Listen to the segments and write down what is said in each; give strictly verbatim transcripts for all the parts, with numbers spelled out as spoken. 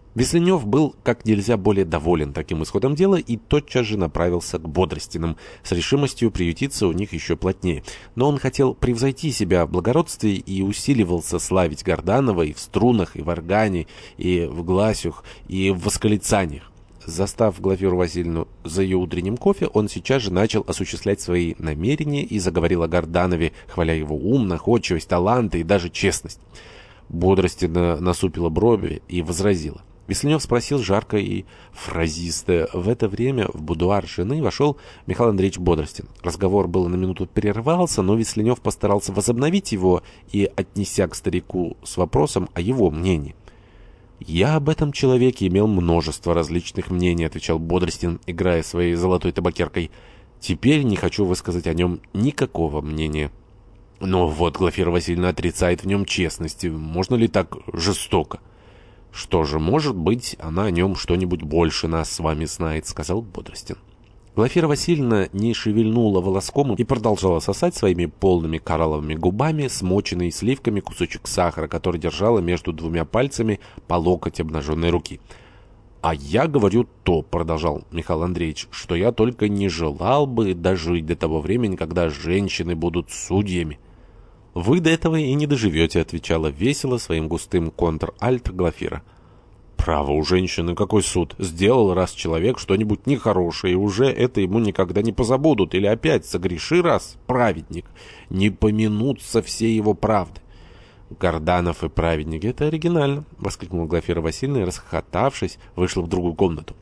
Весленев был как нельзя более доволен таким исходом дела и тотчас же направился к Бодростиным с решимостью приютиться у них еще плотнее. Но он хотел превзойти себя в благородстве и усиливался славить Горданова и в струнах, и в органе, и в гласях, и в восклицаниях. Застав Глафиру Васильевну за ее утренним кофе, он сейчас же начал осуществлять свои намерения и заговорил о Горданове, хваля его ум, находчивость, таланты и даже честность. Бодростина насупила брови и возразила. Весленев спросил жарко и фразисто. В это время в будуар жены вошел Михаил Андреевич Бодростин. Разговор было на минуту прервался, но Весленев постарался возобновить его и, отнеся к старику с вопросом о его мнении. «Я об этом человеке имел множество различных мнений», — отвечал Бодростин, играя своей золотой табакеркой. «Теперь не хочу высказать о нем никакого мнения». «Но вот Глафира Васильевна отрицает в нем честности. Можно ли так жестоко?» «Что же, может быть, она о нем что-нибудь больше нас с вами знает», — сказал Бодростин. Глафира Васильевна не шевельнула волоском и продолжала сосать своими полными коралловыми губами смоченный сливками кусочек сахара, который держала между двумя пальцами по локоть обнаженной руки. «А я говорю то», — продолжал Михаил Андреевич, — «что я только не желал бы дожить до того времени, когда женщины будут судьями». «Вы до этого и не доживете», — отвечала весело своим густым контр-альт Глафира. «Право, у женщины какой суд? Сделал раз человек что-нибудь нехорошее, и уже это ему никогда не позабудут. Или опять согреши раз, праведник, не помянутся все его правды». «Горданов и праведник — это оригинально», — воскликнула Глафира Васильевна и, расхохотавшись, вышла в другую комнату.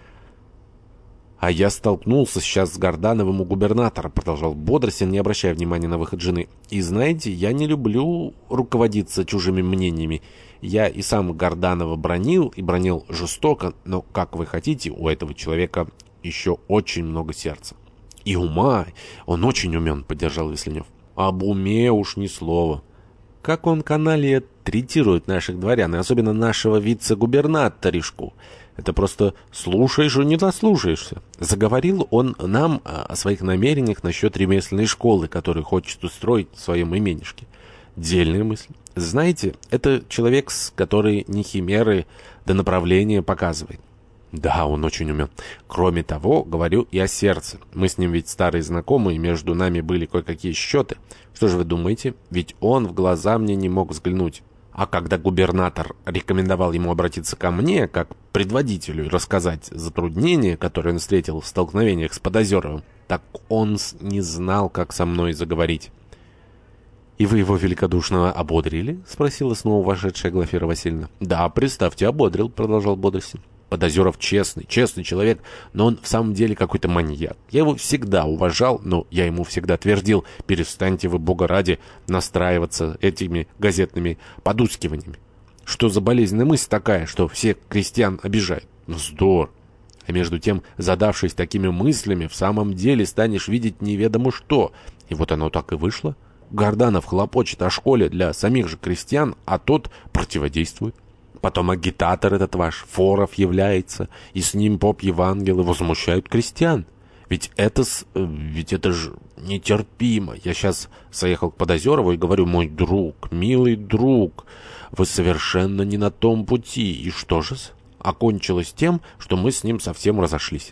«А я столкнулся сейчас с Гордановым у губернатора», — продолжал Бодростин, не обращая внимания на выход жены. «И знаете, я не люблю руководиться чужими мнениями. Я и сам Горданова бранил, и бранил жестоко, но, как вы хотите, у этого человека еще очень много сердца». «И ума, он очень умен», — поддержал Весленев. «Об уме уж ни слова». «Как он, каналья, третирует наших дворян, и особенно нашего вице-губернаторишку. Это просто слушаешь и не дослушаешься». Заговорил он нам о своих намерениях насчет ремесленной школы, которую хочет устроить в своем именишке. Дельная мысль. Знаете, это человек, с который не химеры до направления показывает. Да, он очень умен. Кроме того, говорю и о сердце. Мы с ним ведь старые знакомые, между нами были кое-какие счеты. Что же вы думаете? Ведь он в глаза мне не мог взглянуть. А когда губернатор рекомендовал ему обратиться ко мне, как предводителю, и рассказать затруднения, которые он встретил в столкновениях с Подозеровым, так он не знал, как со мной заговорить. «И вы его великодушно ободрили?» — спросила снова вошедшая Глафира Васильевна. «Да, представьте, ободрил», — продолжал Бодростин. «Подозеров честный, честный человек, но он в самом деле какой-то маньяк. Я его всегда уважал, но я ему всегда твердил: перестаньте вы, Бога ради, настраиваться этими газетными подускиваниями. Что за болезненная мысль такая, что всех крестьян обижает? Вздор! А между тем, задавшись такими мыслями, в самом деле станешь видеть неведомо что. И вот оно так и вышло. Горданов хлопочет о школе для самих же крестьян, а тот противодействует. Потом агитатор этот ваш, Форов, является, и с ним поп Евангелы возмущают крестьян. Ведь это, ведь это же нетерпимо. Я сейчас заехал к Подозерову и говорю: мой друг, милый друг, вы совершенно не на том пути. И что же? Окончилось тем, что мы с ним совсем разошлись».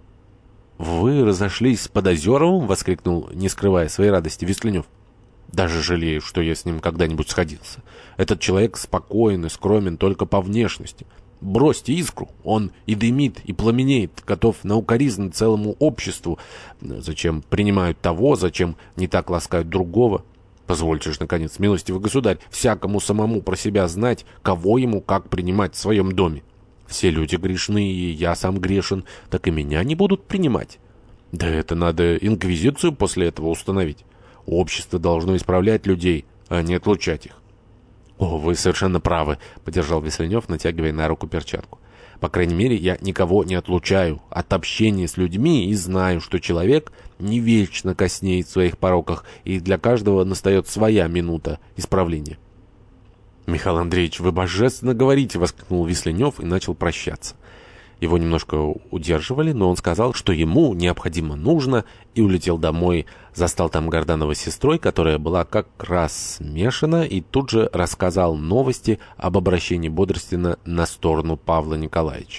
«Вы разошлись с Подозеровым?» — воскликнул, не скрывая своей радости, Весленев. «Даже жалею, что я с ним когда-нибудь сходился. Этот человек спокоен и скромен только по внешности. Бросьте искру, он и дымит, и пламенеет, готов на укоризну целому обществу. Зачем принимают того, зачем не так ласкают другого? Позвольте же, наконец, милостивый государь, всякому самому про себя знать, кого ему как принимать в своем доме. Все люди грешны, и я сам грешен, так и меня не будут принимать. Да это надо инквизицию после этого установить. Общество должно исправлять людей, а не отлучать их». «О, вы совершенно правы», — поддержал Весленев, натягивая на руку перчатку. «По крайней мере, я никого не отлучаю от общения с людьми и знаю, что человек не вечно коснеет в своих пороках, и для каждого настает своя минута исправления». «Михаил Андреевич, вы божественно говорите», — воскликнул Весленев и начал прощаться. Его немножко удерживали, но он сказал, что ему необходимо нужно, и улетел домой. Застал там Горданова с сестрой, которая была как раз смешана, и тут же рассказал новости об обращении Бодростина на сторону Павла Николаевича.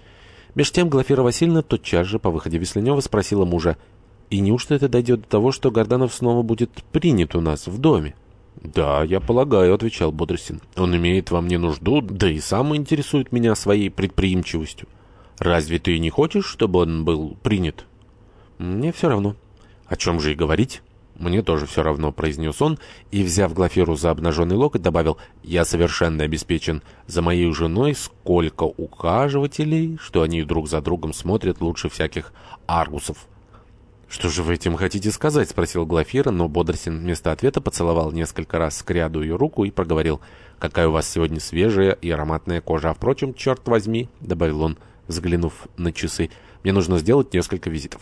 Меж тем Глафира Васильевна тотчас же по выходе Весленева спросила мужа: «И неужто это дойдет до того, что Горданов снова будет принят у нас в доме?» «Да, я полагаю», — отвечал Бодростин. «Он имеет во мне нужду, да и сам интересует меня своей предприимчивостью. Разве ты не хочешь, чтобы он был принят?» «Мне все равно». «О чем же и говорить?» «Мне тоже все равно», — произнес он, и, взяв Глафиру за обнаженный локоть, добавил: «Я совершенно обеспечен. За моей женой сколько ухаживателей, что они друг за другом смотрят лучше всяких аргусов». «Что же вы этим хотите сказать?» — спросил Глафира, но Бодростин вместо ответа поцеловал несколько раз скряду ее руку и проговорил: «Какая у вас сегодня свежая и ароматная кожа. А впрочем, черт возьми», — добавил он, взглянув на часы, — «мне нужно сделать несколько визитов».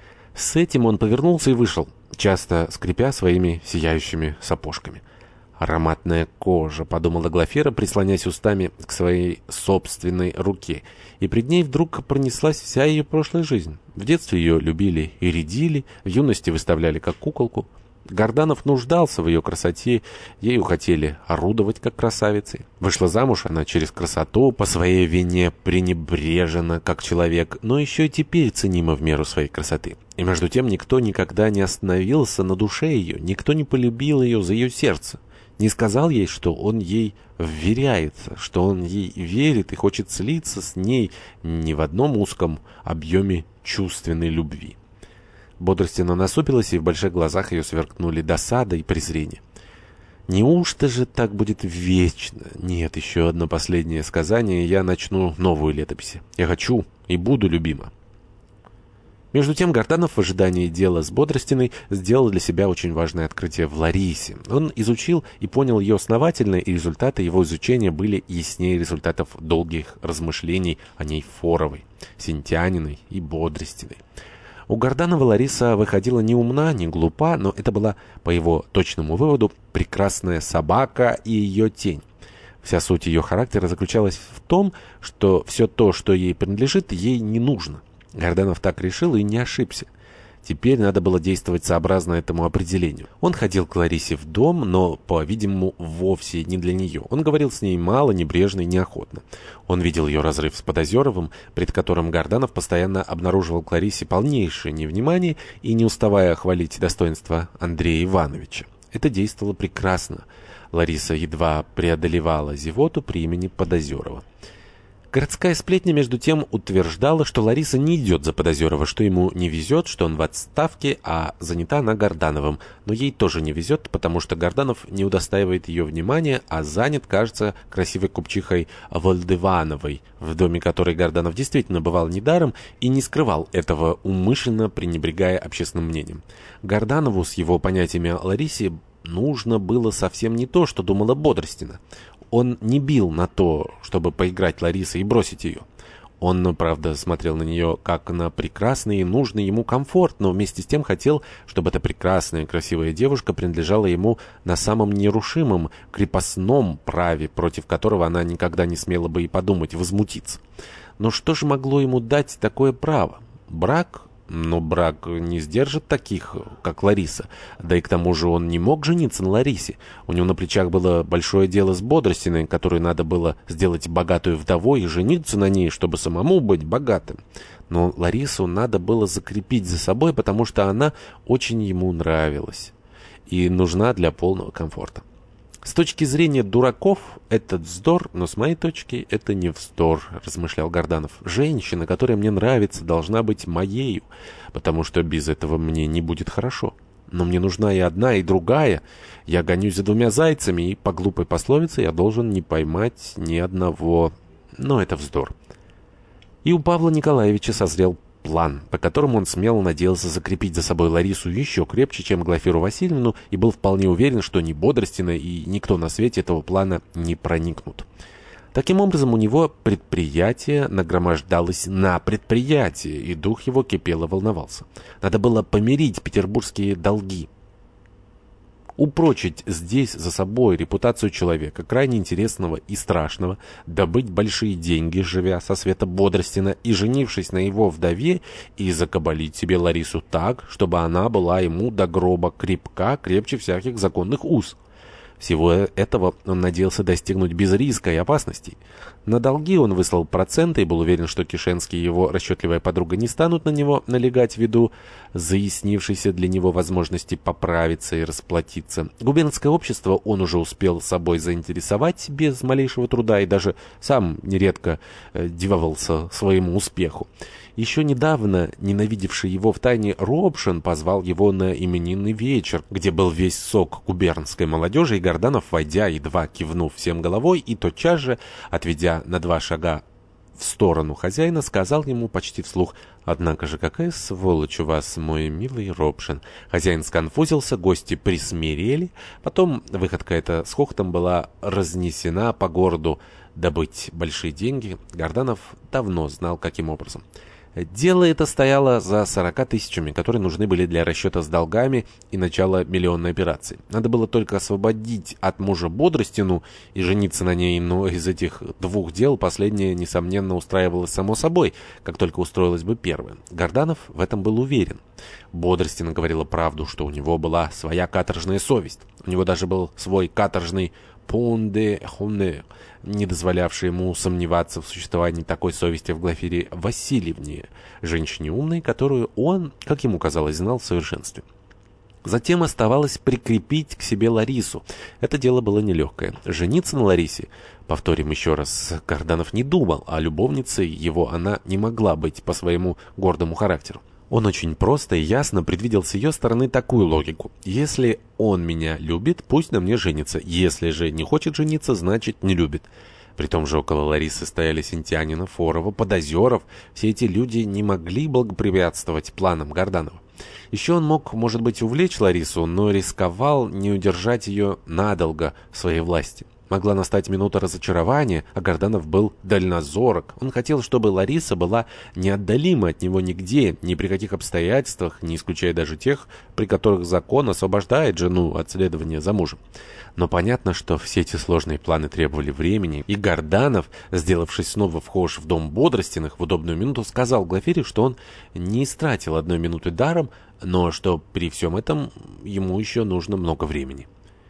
С этим он повернулся и вышел, часто скрипя своими сияющими сапожками. «Ароматная кожа», — подумала Глафира, прислонясь устами к своей собственной руке, и пред ней вдруг пронеслась вся ее прошлая жизнь. В детстве ее любили и рядили, в юности выставляли как куколку. Горданов нуждался в ее красоте, ею хотели орудовать как красавицей. Вышла замуж она через красоту, по своей вине пренебрежена как человек, но еще и теперь ценима в меру своей красоты. И между тем никто никогда не остановился на душе ее, никто не полюбил ее за ее сердце. Не сказал ей, что он ей вверяется, что он ей верит и хочет слиться с ней не в одном узком объеме чувственной любви. Бодростина насупилась, и в больших глазах ее сверкнули досада и презрение. «Неужто же так будет вечно? Нет, еще одно последнее сказание, и я начну новую летопись. Я хочу и буду любима». Между тем Горданов в ожидании дела с Бодростиной сделал для себя очень важное открытие в Ларисе. Он изучил и понял ее основательно, и результаты его изучения были яснее результатов долгих размышлений о ней Форовой, Синтяниной и Бодростиной. У Горданова Лариса выходила не умна, не глупа, но это была, по его точному выводу, прекрасная собака и ее тень. Вся суть ее характера заключалась в том, что все то, что ей принадлежит, ей не нужно. Горданов так решил и не ошибся. Теперь надо было действовать сообразно этому определению. Он ходил к Ларисе в дом, но, по-видимому, вовсе не для нее. Он говорил с ней мало, небрежно и неохотно. Он видел ее разрыв с Подозеровым, пред которым Горданов постоянно обнаруживал к Ларисе полнейшее невнимание и не уставая хвалить достоинства Андрея Ивановича. Это действовало прекрасно. Лариса едва преодолевала зевоту при имени Подозерова. Городская сплетня, между тем, утверждала, что Лариса не идет за Подозерова, что ему не везет, что он в отставке, а занята она Гордановым. Но ей тоже не везет, потому что Горданов не удостаивает ее внимания, а занят, кажется, красивой купчихой Вольдывановой, в доме которой Горданов действительно бывал недаром и не скрывал этого, умышленно пренебрегая общественным мнением. Горданову с его понятиями о Ларисе нужно было совсем не то, что думала Бодростина. Он не бил на то, чтобы поиграть Ларисой и бросить ее. Он, правда, смотрел на нее как на прекрасный и нужный ему комфорт, но вместе с тем хотел, чтобы эта прекрасная и красивая девушка принадлежала ему на самом нерушимом, крепостном праве, против которого она никогда не смела бы и подумать возмутиться. Но что же могло ему дать такое право? Брак? Но брак не сдержит таких, как Лариса. Да и к тому же он не мог жениться на Ларисе. У него на плечах было большое дело с Бодростиной, которую надо было сделать богатую вдовой и жениться на ней, чтобы самому быть богатым. Но Ларису надо было закрепить за собой, потому что она очень ему нравилась и нужна для полного комфорта. С точки зрения дураков это вздор, но с моей точки это не вздор, размышлял Горданов. Женщина, которая мне нравится, должна быть моею, потому что без этого мне не будет хорошо. Но мне нужна и одна, и другая. Я гонюсь за двумя зайцами, и по глупой пословице я должен не поймать ни одного. Но это вздор. И у Павла Николаевича созрел план, по которому он смело надеялся закрепить за собой Ларису еще крепче, чем Глафиру Васильевну, и был вполне уверен, что ни Бодростина и никто на свете этого плана не проникнут. Таким образом, у него предприятие нагромождалось на предприятие, и дух его кипел и волновался. Надо было помирить петербургские долги. Упрочить здесь за собой репутацию человека, крайне интересного и страшного, добыть большие деньги, живя со света Бодростина и женившись на его вдове, и закабалить себе Ларису так, чтобы она была ему до гроба крепка, крепче всяких законных уз. Всего этого он надеялся достигнуть без риска и опасностей. На долги он выслал проценты и был уверен, что Кишенский и его расчетливая подруга не станут на него налегать ввиду заяснившейся для него возможности поправиться и расплатиться. Губернское общество он уже успел собой заинтересовать без малейшего труда и даже сам нередко э, дивовался своему успеху. Еще недавно ненавидевший его втайне Робшин позвал его на именинный вечер, где был весь сок губернской молодежи, и Горданов, войдя, едва кивнув всем головой, и тотчас же, отведя на два шага в сторону хозяина, сказал ему почти вслух: «Однако же какая сволочь у вас, мой милый Робшин!» Хозяин сконфузился, гости присмирели, потом выходка эта с хохотом была разнесена по городу. Добыть большие деньги Горданов давно знал, каким образом. Дело это стояло за сорока тысячами, которые нужны были для расчета с долгами и начала миллионной операции. Надо было только освободить от мужа Бодростину и жениться на ней, но из этих двух дел последнее, несомненно, устраивалось само собой, как только устроилось бы первое. Горданов в этом был уверен. Бодростина говорила правду, что у него была своя каторжная совесть. У него даже был свой каторжный «пон де хоннер», не дозволявший ему сомневаться в существовании такой совести в Глафире Васильевне, женщине умной, которую он, как ему казалось, знал в совершенстве. Затем оставалось прикрепить к себе Ларису. Это дело было нелегкое. Жениться на Ларисе, повторим еще раз, Горданов не думал, а любовницей его она не могла быть по своему гордому характеру. Он очень просто и ясно предвидел с ее стороны такую логику: если он меня любит, пусть на мне женится, если же не хочет жениться, значит не любит. При том же около Ларисы стояли Синтянина, Форова, Подозеров. Все эти люди не могли благоприятствовать планам Горданова. Еще он мог, может быть, увлечь Ларису, но рисковал не удержать ее надолго в своей власти. Могла настать минута разочарования, а Горданов был дальнозорок. Он хотел, чтобы Лариса была неотдалима от него нигде, ни при каких обстоятельствах, не исключая даже тех, при которых закон освобождает жену от следования за мужем. Но понятно, что все эти сложные планы требовали времени, и Горданов, сделавшись снова вхож в дом Бодростиных, в удобную минуту сказал Глафире, что он не истратил одной минуты даром, но что при всем этом ему еще нужно много времени.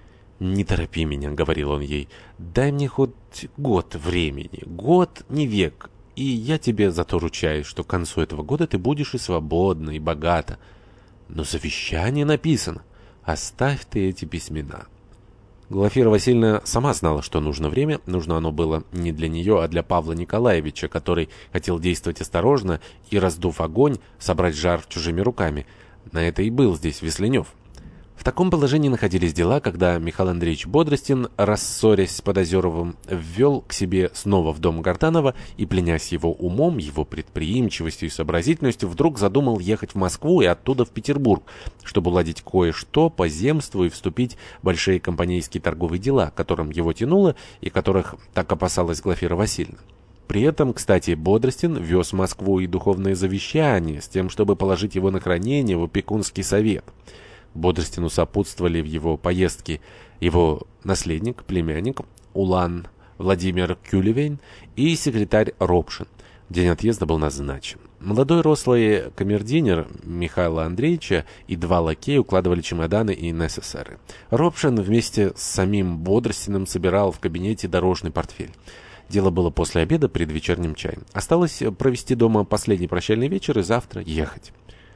«Не торопи меня», — говорил он ей, — «дай мне хоть год времени, год не век, и я тебе зато ручаюсь, что к концу этого года ты будешь и свободна, и богата. Но завещание написано, оставь ты эти письмена». Глафира Васильевна сама знала, что нужно время, нужно оно было не для нее, а для Павла Николаевича, который хотел действовать осторожно и, раздув огонь, собрать жар чужими руками. На это и был здесь Весленев. В таком положении находились дела, когда Михаил Андреевич Бодростин, рассорясь с Подозеровым, ввел к себе снова в дом Горданова и, пленясь его умом, его предприимчивостью и сообразительностью, вдруг задумал ехать в Москву и оттуда в Петербург, чтобы уладить кое-что по земству и вступить в большие компанейские торговые дела, к которым его тянуло и которых так опасалась Глафира Васильевна. При этом, кстати, Бодростин вез в Москву и духовное завещание с тем, чтобы положить его на хранение в опекунский совет. Бодростину сопутствовали в его поездке его наследник, племянник Улан Владимир Кюлевейн и секретарь Робшин. День отъезда был назначен. Молодой рослый камердинер Михаила Андреевича и два лакея укладывали чемоданы и несессеры. Робшин вместе с самим Бодростиным собирал в кабинете дорожный портфель. Дело было после обеда перед вечерним чаем. Осталось провести дома последний прощальный вечер и завтра ехать.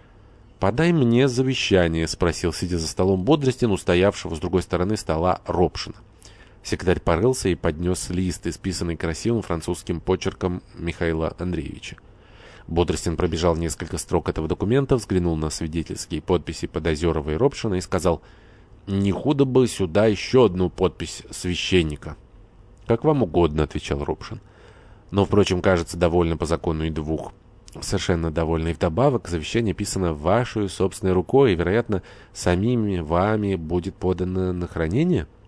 «Подай мне завещание», — спросил, сидя за столом, Бодростин, устоявшего с другой стороны стола Робшина. Секретарь порылся и поднес лист, исписанный красивым французским почерком Михаила Андреевича. Бодростин пробежал несколько строк этого документа, взглянул на свидетельские подписи Подозерова и Робшина и сказал: «Не худо бы сюда еще одну подпись священника». «Как вам угодно», — отвечал Робшин. «Но, впрочем, кажется, довольно по закону и двух». «Совершенно довольно. И вдобавок завещание писано вашей собственной рукой и, вероятно, самими вами будет подано на хранение?»